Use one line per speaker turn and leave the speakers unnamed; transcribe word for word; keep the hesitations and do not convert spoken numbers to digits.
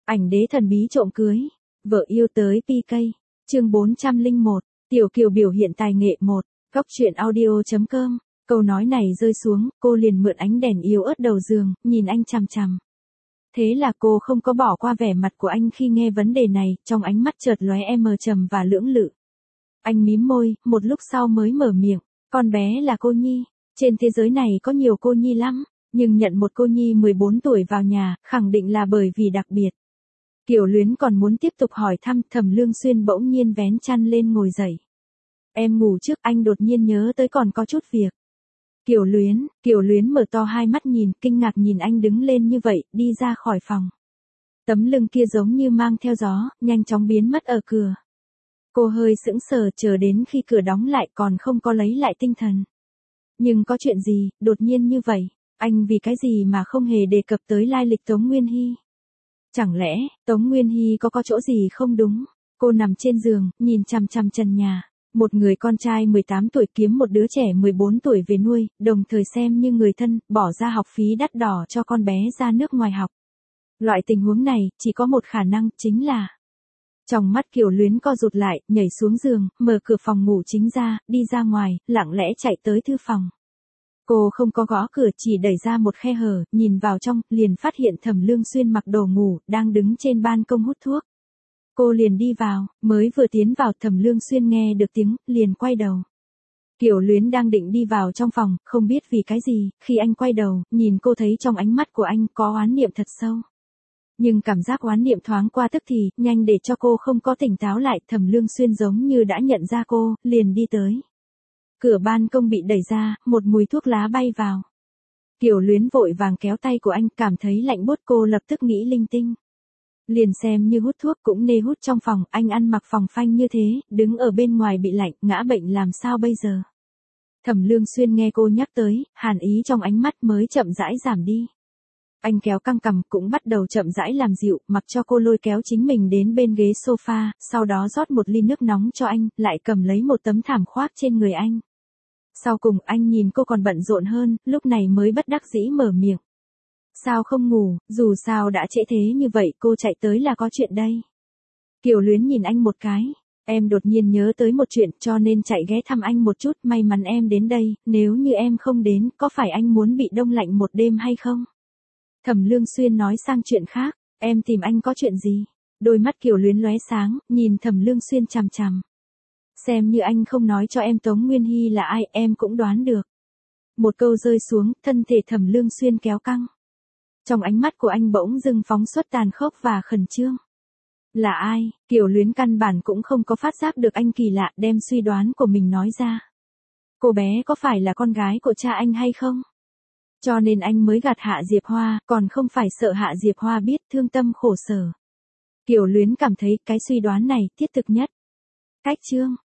Ảnh đế thần bí trộm cưới. Vợ yêu tới pê ca. Chương bốn trăm lẻ một. Tiểu Kiều biểu hiện tài nghệ một. Góc truyện audio chấm com. Câu nói này rơi xuống, cô liền mượn ánh đèn yếu ớt đầu giường, nhìn anh chằm chằm. Thế là cô không có bỏ qua vẻ mặt của anh khi nghe vấn đề này, trong ánh mắt chợt lóe em mờ trầm và lưỡng lự. Anh mím môi, một lúc sau mới mở miệng, con bé là cô Nhi. Trên thế giới này có nhiều cô Nhi lắm, nhưng nhận một cô Nhi mười bốn tuổi vào nhà, khẳng định là bởi vì đặc biệt. Kiều Luyến còn muốn tiếp tục hỏi thăm, Thẩm Lương Xuyên bỗng nhiên vén chăn lên ngồi dậy. Em ngủ trước, anh đột nhiên nhớ tới còn có chút việc. Kiều Luyến, Kiều Luyến mở to hai mắt nhìn, kinh ngạc nhìn anh đứng lên như vậy, đi ra khỏi phòng. Tấm lưng kia giống như mang theo gió, nhanh chóng biến mất ở cửa. Cô hơi sững sờ chờ đến khi cửa đóng lại còn không có lấy lại tinh thần. Nhưng có chuyện gì, đột nhiên như vậy, anh vì cái gì mà không hề đề cập tới lai lịch Tống Nguyên Hy? Chẳng lẽ, Tống Nguyên Hy có có chỗ gì không đúng? Cô nằm trên giường, nhìn chằm chằm trần nhà. Một người con trai mười tám tuổi kiếm một đứa trẻ mười bốn tuổi về nuôi, đồng thời xem như người thân, bỏ ra học phí đắt đỏ cho con bé ra nước ngoài học. Loại tình huống này, chỉ có một khả năng, chính là... Trong mắt Kiều Luyến co rụt lại, nhảy xuống giường, mở cửa phòng ngủ chính ra, đi ra ngoài, lặng lẽ chạy tới thư phòng. Cô không có gõ cửa, chỉ đẩy ra một khe hở, nhìn vào trong, liền phát hiện Thẩm Lương Xuyên mặc đồ ngủ, đang đứng trên ban công hút thuốc. Cô liền đi vào, mới vừa tiến vào, Thẩm Lương Xuyên nghe được tiếng, liền quay đầu. Kiều Luyến đang định đi vào trong phòng, không biết vì cái gì, khi anh quay đầu, nhìn cô thấy trong ánh mắt của anh có oán niệm thật sâu. Nhưng cảm giác oán niệm thoáng qua tức thì, nhanh để cho cô không có tỉnh táo lại, Thẩm Lương Xuyên giống như đã nhận ra cô, liền đi tới. Cửa ban công bị đẩy ra, một mùi thuốc lá bay vào. Kiều Luyến vội vàng kéo tay của anh, cảm thấy lạnh buốt, cô lập tức nghĩ linh tinh. Liền xem như hút thuốc cũng nê hút trong phòng, anh ăn mặc phòng phanh như thế, đứng ở bên ngoài bị lạnh, ngã bệnh làm sao bây giờ? Thẩm Lương Xuyên nghe cô nhắc tới, hàn ý trong ánh mắt mới chậm rãi giảm đi. Anh kéo căng cằm, cũng bắt đầu chậm rãi làm dịu, mặc cho cô lôi kéo chính mình đến bên ghế sofa, sau đó rót một ly nước nóng cho anh, lại cầm lấy một tấm thảm khoác trên người anh. Sau cùng anh nhìn cô còn bận rộn hơn, lúc này mới bất đắc dĩ mở miệng. Sao không ngủ, dù sao đã trễ thế như vậy, cô chạy tới là có chuyện đây. Kiều Luyến nhìn anh một cái, em đột nhiên nhớ tới một chuyện cho nên chạy ghé thăm anh một chút, may mắn em đến đây, nếu như em không đến, có phải anh muốn bị đông lạnh một đêm hay không? Thẩm Lương Xuyên nói sang chuyện khác, em tìm anh có chuyện gì? Đôi mắt Kiều Luyến lóe sáng, nhìn Thẩm Lương Xuyên chằm chằm. Xem như anh không nói cho em Tống Nguyên Hy là ai, em cũng đoán được. Một câu rơi xuống, thân thể Thẩm Lương Xuyên kéo căng. Trong ánh mắt của anh bỗng dưng phóng xuất tàn khốc và khẩn trương. Là ai? Kiều Luyến căn bản cũng không có phát giác được anh kỳ lạ, đem suy đoán của mình nói ra. Cô bé có phải là con gái của cha anh hay không? Cho nên anh mới gạt Hạ Diệp Hoa, còn không phải sợ Hạ Diệp Hoa biết, thương tâm khổ sở. Kiều Luyến cảm thấy cái suy đoán này thiết thực nhất. Cách chương.